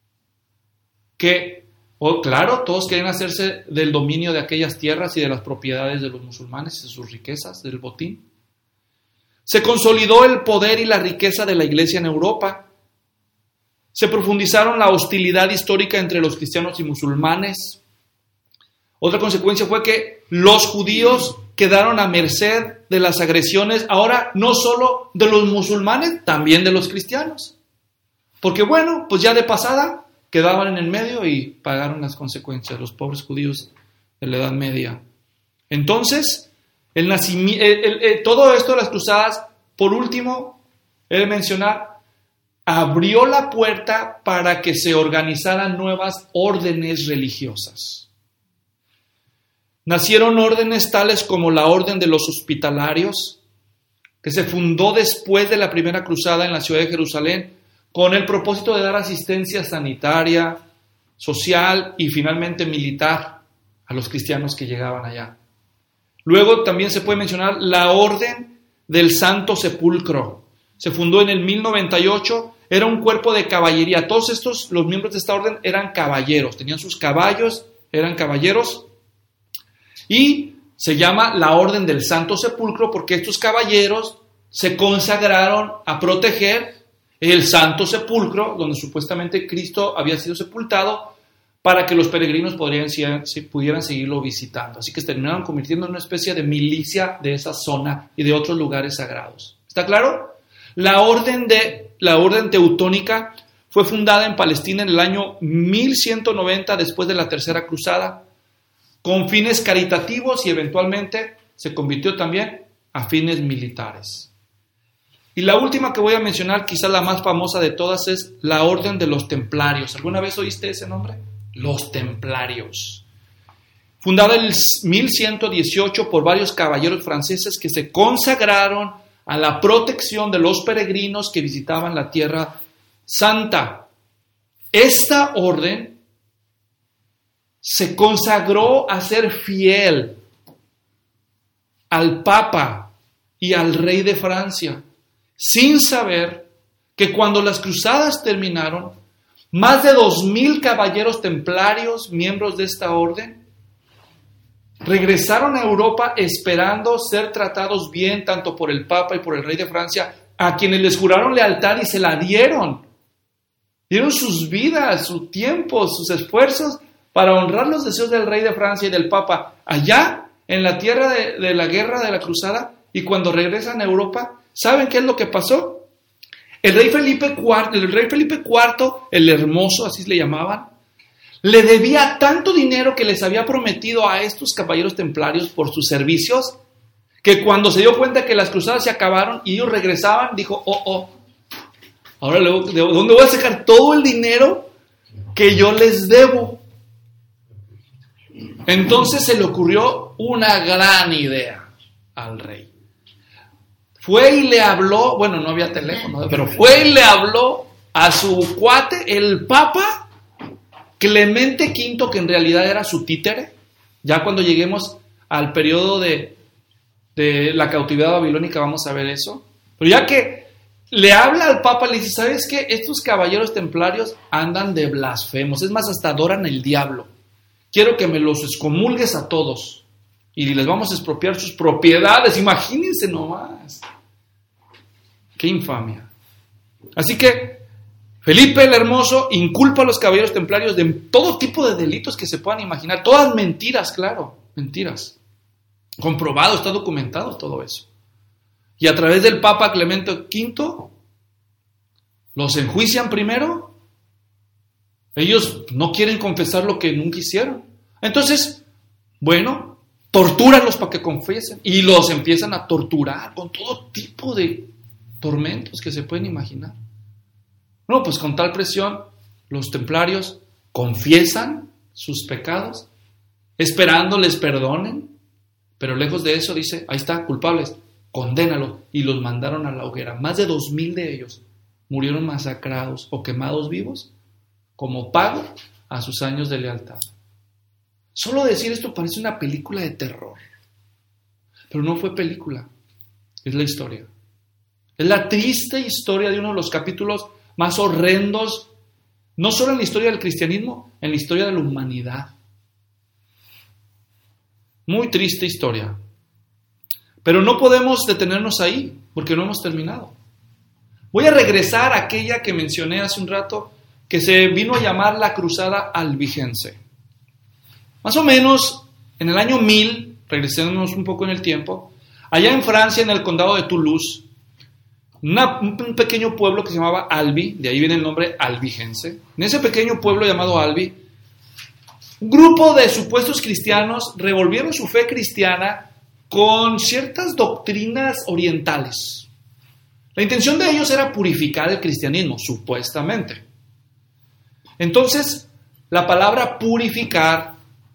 Que, claro, todos querían hacerse del dominio de aquellas tierras y de las propiedades de los musulmanes, de sus riquezas, del botín. Se consolidó el poder y la riqueza de la iglesia en Europa. Se profundizaron la hostilidad histórica entre los cristianos y musulmanes. Otra consecuencia fue que los judíos quedaron a merced de las agresiones, ahora no solo de los musulmanes, también de los cristianos. Porque bueno, pues ya de pasada, quedaban en el medio y pagaron las consecuencias, los pobres judíos de la Edad Media. Entonces, todo esto de las cruzadas, por último, he de mencionar, abrió la puerta para que se organizaran nuevas órdenes religiosas. Nacieron órdenes tales como la Orden de los Hospitalarios, que se fundó después de la primera cruzada en la ciudad de Jerusalén, con el propósito de dar asistencia sanitaria, social y finalmente militar a los cristianos que llegaban allá. Luego también se puede mencionar la Orden del Santo Sepulcro. Se fundó en el 1098, era un cuerpo de caballería. Todos los miembros de esta orden eran caballeros, tenían sus caballos, eran caballeros. Y se llama la Orden del Santo Sepulcro porque estos caballeros se consagraron a proteger el Santo Sepulcro, donde supuestamente Cristo había sido sepultado, para que los peregrinos pudieran seguirlo visitando. Así que se terminaron convirtiendo en una especie de milicia de esa zona y de otros lugares sagrados. ¿Está claro? La orden teutónica fue fundada en Palestina en el año 1190 después de la Tercera Cruzada, con fines caritativos y eventualmente se convirtió también a fines militares. Y la última que voy a mencionar, quizás la más famosa de todas, es la Orden de los Templarios. ¿Alguna vez oíste ese nombre? Los Templarios. Fundada en el 1118 por varios caballeros franceses que se consagraron a la protección de los peregrinos que visitaban la Tierra Santa. Esta orden se consagró a ser fiel al Papa y al rey de Francia, sin saber que cuando las cruzadas terminaron, más de 2,000 caballeros templarios, miembros de esta orden, regresaron a Europa esperando ser tratados bien tanto por el Papa y por el rey de Francia, a quienes les juraron lealtad y se la dieron. Dieron sus vidas, su tiempo, sus esfuerzos para honrar los deseos del rey de Francia y del Papa allá en la tierra de la guerra de la cruzada. Y cuando regresan a Europa, ¿saben qué es lo que pasó? El rey Felipe IV, el Hermoso, así le llamaban, le debía tanto dinero que les había prometido a estos caballeros templarios por sus servicios, que cuando se dio cuenta que las cruzadas se acabaron y ellos regresaban, dijo, ahora ¿de dónde voy a sacar todo el dinero que yo les debo? Entonces se le ocurrió una gran idea al rey. Fue y le habló, bueno, no había teléfono, pero fue y le habló a su cuate, el Papa Clemente V, que en realidad era su títere. Ya cuando lleguemos al periodo de la cautividad babilónica vamos a ver eso. Pero ya que le habla al Papa, le dice, ¿sabes qué? Estos caballeros templarios andan de blasfemos, es más, hasta adoran el diablo. Quiero que me los excomulgues a todos y les vamos a expropiar sus propiedades. Imagínense nomás. ¡Qué infamia! Así que Felipe el Hermoso inculpa a los caballeros templarios de todo tipo de delitos que se puedan imaginar. Todas mentiras, claro, mentiras. Comprobado, está documentado todo eso. Y a través del Papa Clemente V, los enjuician primero. Ellos no quieren confesar lo que nunca hicieron. Entonces, bueno, tortúralos para que confiesen. Y los empiezan a torturar con todo tipo de tormentos que se pueden imaginar. No, pues con tal presión, los templarios confiesan sus pecados, esperando les perdonen. Pero lejos de eso dice, ahí está, culpables, condénalos. Y los mandaron a la hoguera. Más de 2,000 de ellos murieron masacrados o quemados vivos como pago a sus años de lealtad. Solo decir esto parece una película de terror. Pero no fue película, es la historia. Es la triste historia de uno de los capítulos más horrendos, no solo en la historia del cristianismo, en la historia de la humanidad. Muy triste historia. Pero no podemos detenernos ahí, porque no hemos terminado. Voy a regresar a aquella que mencioné hace un rato, que se vino a llamar la Cruzada Albigense. Más o menos en el año 1000, regresándonos un poco en el tiempo, allá en Francia, en el condado de Toulouse, un pequeño pueblo que se llamaba Albi, de ahí viene el nombre albigense. En ese pequeño pueblo llamado Albi, un grupo de supuestos cristianos revolvieron su fe cristiana con ciertas doctrinas orientales. La intención de ellos era purificar el cristianismo, supuestamente. Entonces, la palabra purificar,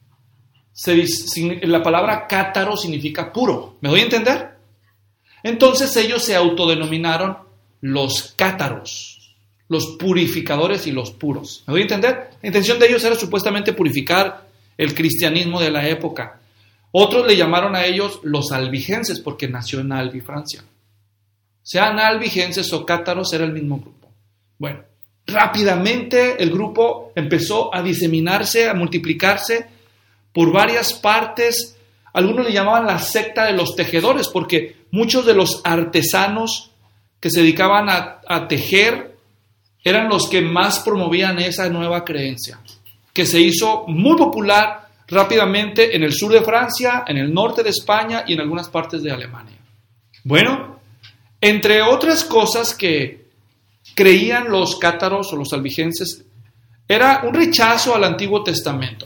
la palabra cátaro significa puro. ¿Me doy a entender? Entonces ellos se autodenominaron los cátaros, los purificadores y los puros. ¿Me doy a entender? La intención de ellos era supuestamente purificar el cristianismo de la época. Otros le llamaron a ellos los albigenses porque nació en Albi, Francia. Sean albigenses o cátaros, era el mismo grupo. Bueno, rápidamente el grupo empezó a diseminarse, a multiplicarse por varias partes. Algunos le llamaban la secta de los tejedores porque muchos de los artesanos que se dedicaban a tejer eran los que más promovían esa nueva creencia, que se hizo muy popular rápidamente en el sur de Francia, en el norte de España y en algunas partes de Alemania. Bueno, entre otras cosas que creían los cátaros o los albigenses, era un rechazo al Antiguo Testamento.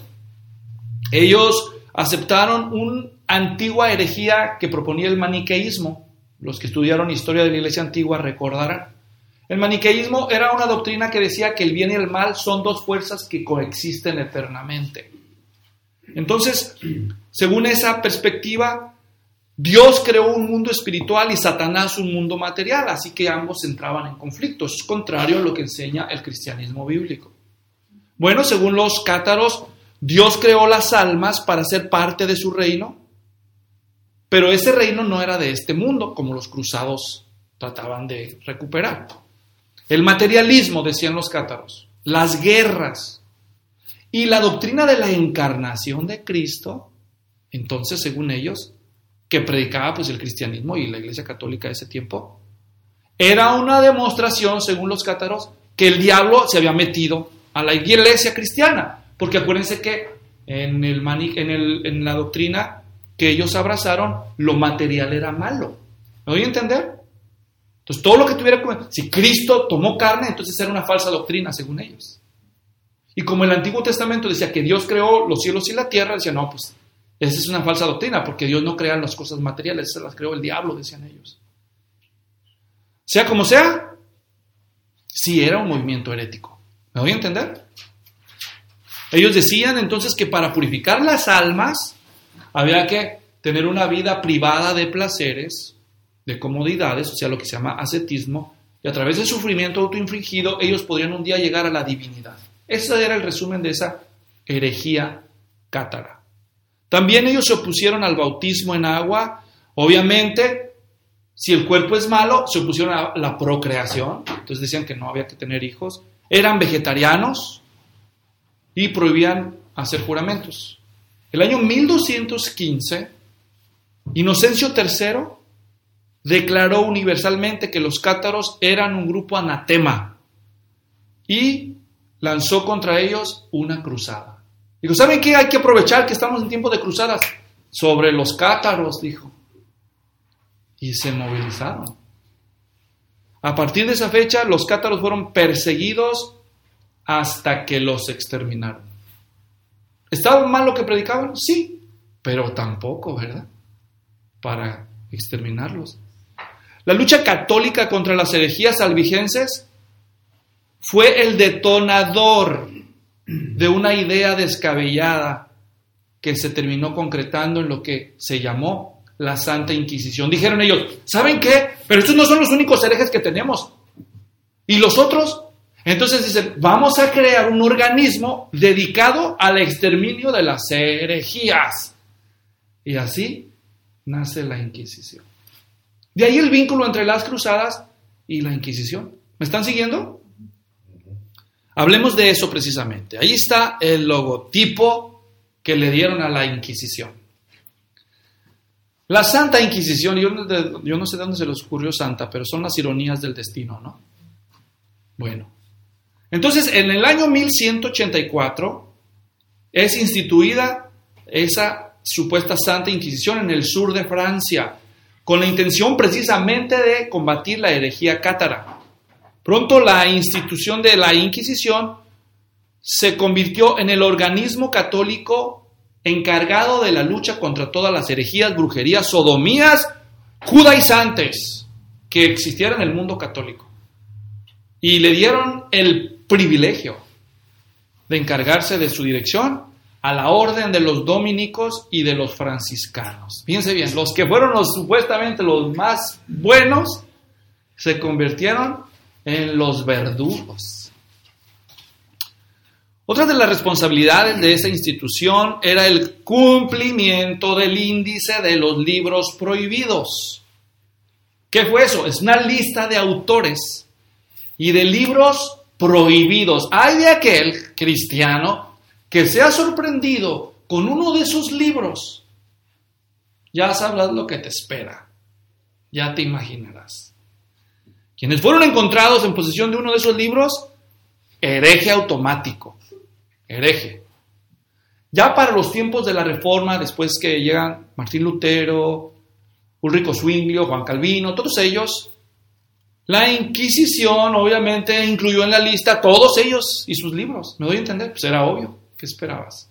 Ellos aceptaron una antigua herejía que proponía el maniqueísmo. Los que estudiaron historia de la Iglesia antigua recordarán. El maniqueísmo era una doctrina que decía que el bien y el mal son dos fuerzas que coexisten eternamente. Entonces, según esa perspectiva, Dios creó un mundo espiritual y Satanás un mundo material, así que ambos entraban en conflicto. Eso es contrario a lo que enseña el cristianismo bíblico. Bueno, según los cátaros, Dios creó las almas para ser parte de su reino, pero ese reino no era de este mundo, como los cruzados trataban de recuperar. El materialismo, decían los cátaros, las guerras y la doctrina de la encarnación de Cristo, entonces, según ellos, que predicaba pues el cristianismo y la Iglesia Católica de ese tiempo, era una demostración, según los cátaros, que el diablo se había metido a la Iglesia cristiana. Porque acuérdense que en la doctrina que ellos abrazaron, lo material era malo. ¿Me voy a entender? Entonces, todo lo que tuviera que ver, si Cristo tomó carne, entonces era una falsa doctrina, según ellos. Y como el Antiguo Testamento decía que Dios creó los cielos y la tierra, decían, no, pues, esa es una falsa doctrina, porque Dios no crea las cosas materiales, esas las creó el diablo, decían ellos. Sea como sea, sí era un movimiento herético. ¿Me voy a entender? Ellos decían entonces que para purificar las almas había que tener una vida privada de placeres, de comodidades, o sea, lo que se llama ascetismo, y a través del sufrimiento autoinfligido ellos podrían un día llegar a la divinidad. Ese era el resumen de esa herejía cátara. También ellos se opusieron al bautismo en agua. Obviamente, si el cuerpo es malo, se opusieron a la procreación, entonces decían que no había que tener hijos. Eran vegetarianos y prohibían hacer juramentos. El año 1215, Inocencio III declaró universalmente que los cátaros eran un grupo anatema y lanzó contra ellos una cruzada. Dijo, ¿saben qué? Hay que aprovechar que estamos en tiempo de cruzadas sobre los cátaros, dijo. Y se movilizaron. A partir de esa fecha, los cátaros fueron perseguidos hasta que los exterminaron. ¿Estaba mal lo que predicaban? Sí, pero tampoco, ¿verdad? Para exterminarlos. La lucha católica contra las herejías albigenses fue el detonador de una idea descabellada que se terminó concretando en lo que se llamó la Santa Inquisición. Dijeron ellos, ¿saben qué? Pero estos no son los únicos herejes que tenemos. ¿Y los otros? Entonces dicen, vamos a crear un organismo dedicado al exterminio de las herejías. Y así nace la Inquisición. De ahí el vínculo entre las cruzadas y la Inquisición. ¿Me están siguiendo? Hablemos de eso precisamente. Ahí está el logotipo que le dieron a la Inquisición. La Santa Inquisición, yo no sé de dónde se les ocurrió Santa, pero son las ironías del destino, ¿no? Bueno, entonces en el año 1184 es instituida esa supuesta Santa Inquisición en el sur de Francia con la intención precisamente de combatir la herejía cátara. Pronto la institución de la Inquisición se convirtió en el organismo católico encargado de la lucha contra todas las herejías, brujerías, sodomías, judaizantes que existieran en el mundo católico. Y le dieron el privilegio de encargarse de su dirección a la orden de los dominicos y de los franciscanos. Fíjense bien, los que fueron supuestamente los más buenos se convirtieron en los verdugos. Otra de las responsabilidades de esa institución era el cumplimiento del índice de los libros prohibidos. ¿Qué fue eso? Es una lista de autores y de libros prohibidos. Hay de aquel cristiano que se ha sorprendido con uno de esos libros. Ya sabrás lo que te espera. Ya te imaginarás. Quienes fueron encontrados en posesión de uno de esos libros, hereje automático. Hereje. Ya para los tiempos de la Reforma, después que llegan Martín Lutero, Ulrico Zwinglio, Juan Calvino, todos ellos, la Inquisición obviamente incluyó en la lista a todos ellos y sus libros. ¿Me doy a entender? Pues era obvio. ¿Qué esperabas?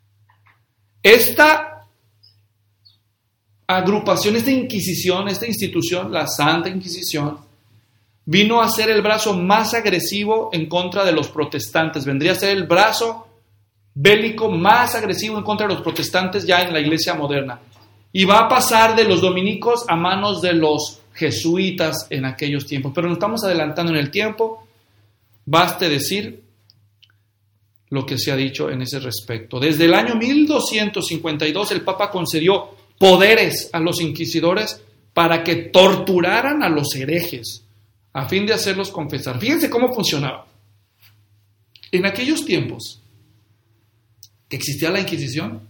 Esta agrupación, esta Inquisición, esta institución, la Santa Inquisición, vino a ser el brazo más agresivo en contra de los protestantes. Vendría a ser el brazo bélico más agresivo en contra de los protestantes ya en la iglesia moderna. Y va a pasar de los dominicos a manos de los jesuitas en aquellos tiempos. Pero nos estamos adelantando en el tiempo. Baste decir lo que se ha dicho en ese respecto. Desde el año 1252 el Papa concedió poderes a los inquisidores para que torturaran a los herejes a fin de hacerlos confesar. Fíjense cómo funcionaba. En aquellos tiempos que existía la Inquisición,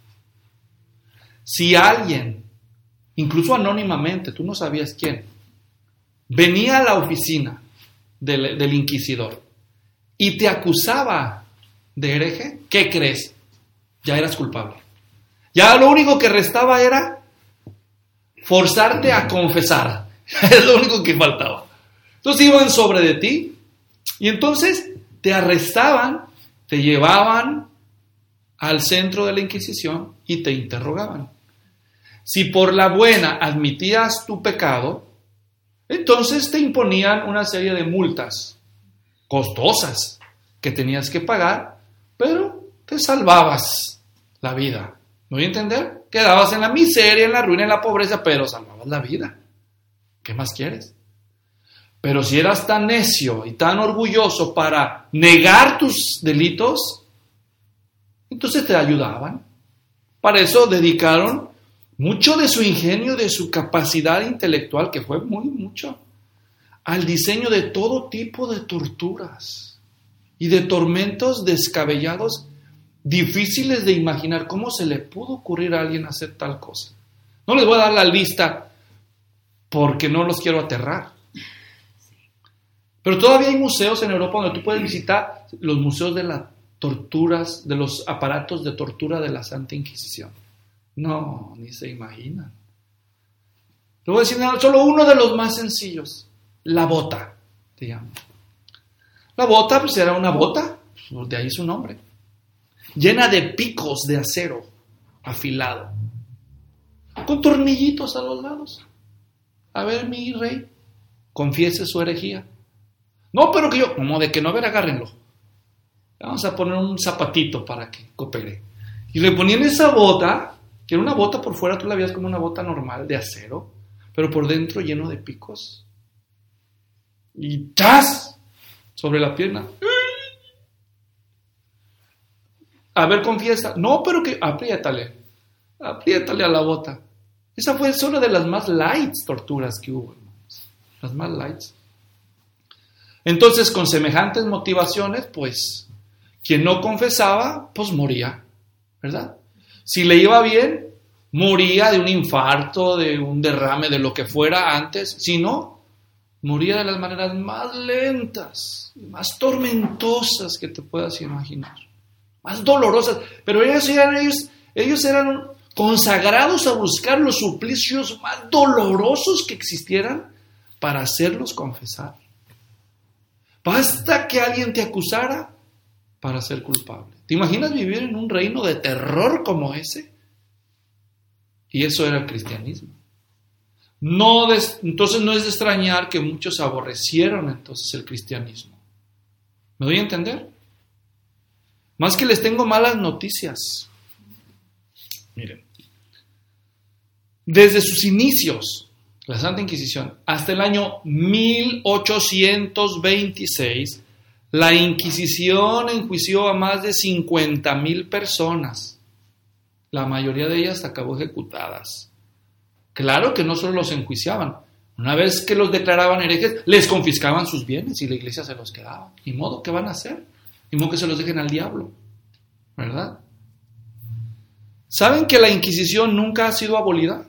si alguien, incluso anónimamente, tú no sabías quién, venía a la oficina del inquisidor y te acusaba de hereje, ¿qué crees? Ya eras culpable. Ya lo único que restaba era forzarte a confesar. Es lo único que faltaba. Entonces iban sobre de ti y entonces te arrestaban, te llevaban al centro de la Inquisición y te interrogaban. Si por la buena admitías tu pecado, entonces te imponían una serie de multas costosas que tenías que pagar, pero te salvabas la vida. ¿Me voy a entender? Quedabas en la miseria, en la ruina, en la pobreza, pero salvabas la vida. ¿Qué más quieres? Pero si eras tan necio y tan orgulloso para negar tus delitos, entonces te ayudaban. Para eso dedicaron mucho de su ingenio, de su capacidad intelectual, que fue mucho, al diseño de todo tipo de torturas y de tormentos descabellados, difíciles de imaginar. ¿Cómo se le pudo ocurrir a alguien hacer tal cosa? No les voy a dar la lista porque no los quiero aterrar. Pero todavía hay museos en Europa donde tú puedes visitar los museos de las torturas, de los aparatos de tortura de la Santa Inquisición. No, ni se imaginan. Te voy a decir solo uno de los más sencillos. La bota, te llamo. La bota, pues era una bota, de ahí su nombre, llena de picos de acero afilado, con tornillitos a los lados. A ver, mi rey, confiese su herejía. No, pero que yo, como de que no, a ver, agárrenlo. Vamos a poner un zapatito para que coopere. Y le ponían esa bota, que era una bota por fuera, tú la veías como una bota normal de acero, pero por dentro lleno de picos. Y ¡chas! Sobre la pierna. A ver, confiesa. No, pero que apriétale a la bota. Esa fue solo de las más light torturas que hubo, hermanos. Las más lights. Entonces, con semejantes motivaciones, pues, quien no confesaba, pues moría, ¿verdad? Si le iba bien, moría de un infarto, de un derrame, de lo que fuera antes. Si no, moría de las maneras más lentas, más tormentosas que te puedas imaginar, más dolorosas. Pero ellos eran consagrados a buscar los suplicios más dolorosos que existieran para hacerlos confesar. Basta que alguien te acusara para ser culpable. ¿Te imaginas vivir en un reino de terror como ese? Y eso era el cristianismo. Entonces no es de extrañar que muchos aborrecieron entonces el cristianismo. ¿Me doy a entender? Más que les tengo malas noticias. Miren, desde sus inicios, la Santa Inquisición, hasta el año 1826, la Inquisición enjuició a más de 50,000 personas. La mayoría de ellas acabó ejecutadas. Claro que no solo los enjuiciaban. Una vez que los declaraban herejes, les confiscaban sus bienes y la iglesia se los quedaba. Ni modo, ¿qué van a hacer? Ni modo que se los dejen al diablo. ¿Verdad? ¿Saben que la Inquisición nunca ha sido abolida?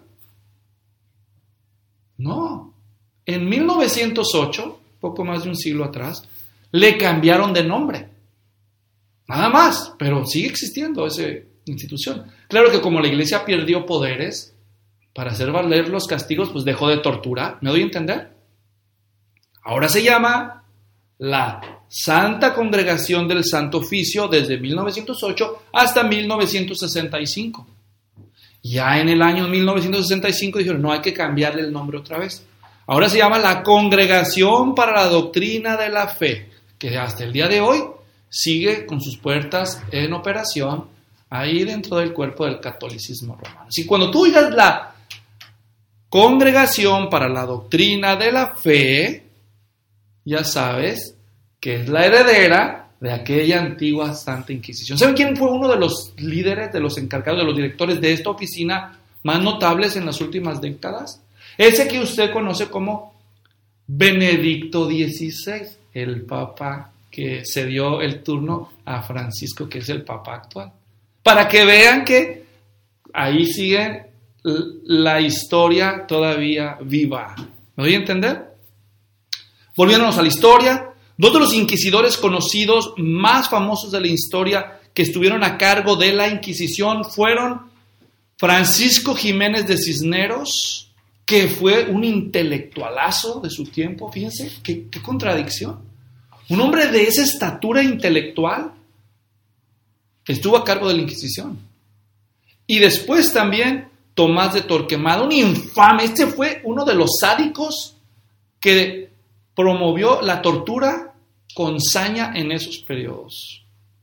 No. En 1908, poco más de un siglo atrás, le cambiaron de nombre. Nada más, pero sigue existiendo esa institución. Claro que como la iglesia perdió poderes, para hacer valer los castigos, pues dejó de torturar. ¿Me doy a entender? Ahora se llama la Santa Congregación del Santo Oficio desde 1908 hasta 1965. Ya en el año 1965 dijeron, no, hay que cambiarle el nombre otra vez. Ahora se llama la Congregación para la Doctrina de la Fe, que hasta el día de hoy sigue con sus puertas en operación ahí dentro del cuerpo del catolicismo romano. Así cuando tú oigas la Congregación para la Doctrina de la Fe, ya sabes que es la heredera de aquella antigua Santa Inquisición. ¿Saben quién fue uno de los líderes, de los encargados, de los directores de esta oficina más notables en las últimas décadas? Ese que usted conoce como Benedicto XVI, el Papa que se dio el turno a Francisco, que es el Papa actual. Para que vean que ahí sigue la historia todavía viva. ¿Me doy a entender? Volviéndonos a la historia, dos de los inquisidores conocidos más famosos de la historia que estuvieron a cargo de la Inquisición fueron Francisco Jiménez de Cisneros, que fue un intelectualazo de su tiempo. Fíjense, qué contradicción. Un hombre de esa estatura intelectual estuvo a cargo de la Inquisición. Y después también Tomás de Torquemada, un infame. Este fue uno de los sádicos que promovió la tortura con saña en esos periodos.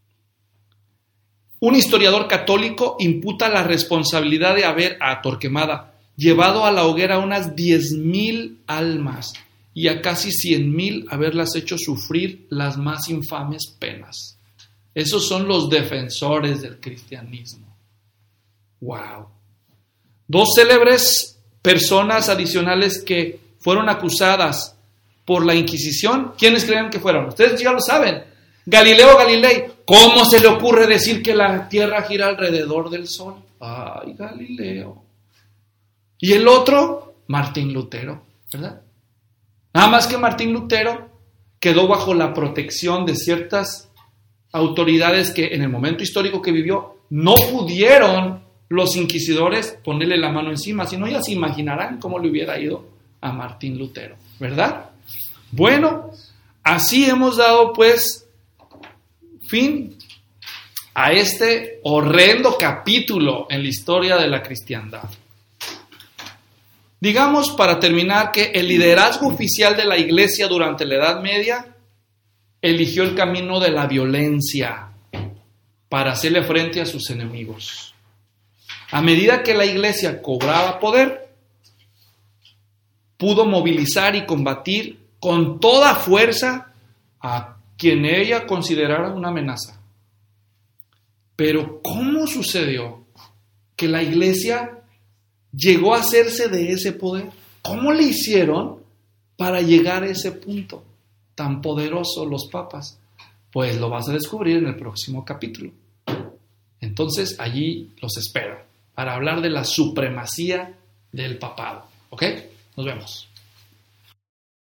Un historiador católico imputa la responsabilidad de haber a Torquemada llevado a la hoguera unas 10,000 almas y a casi 100,000 haberlas hecho sufrir las más infames penas. Esos son los defensores del cristianismo. ¡Wow! Dos célebres personas adicionales que fueron acusadas por la Inquisición. ¿Quiénes creen que fueron? Ustedes ya lo saben. Galileo Galilei. ¿Cómo se le ocurre decir que la Tierra gira alrededor del Sol? ¡Ay, Galileo! Y el otro, Martín Lutero, ¿verdad? Nada más que Martín Lutero quedó bajo la protección de ciertas autoridades que en el momento histórico que vivió no pudieron los inquisidores ponerle la mano encima, sino ya se imaginarán cómo le hubiera ido a Martín Lutero, ¿verdad? Bueno, así hemos dado pues fin a este horrendo capítulo en la historia de la cristiandad. Digamos, para terminar, que el liderazgo oficial de la Iglesia durante la Edad Media eligió el camino de la violencia para hacerle frente a sus enemigos. A medida que la Iglesia cobraba poder, pudo movilizar y combatir con toda fuerza a quien ella considerara una amenaza. Pero ¿cómo sucedió que la Iglesia llegó a hacerse de ese poder? ¿Cómo le hicieron para llegar a ese punto tan poderoso los papas? Pues lo vas a descubrir en el próximo capítulo. Entonces allí los espero para hablar de la supremacía del papado. ¿Ok? Nos vemos.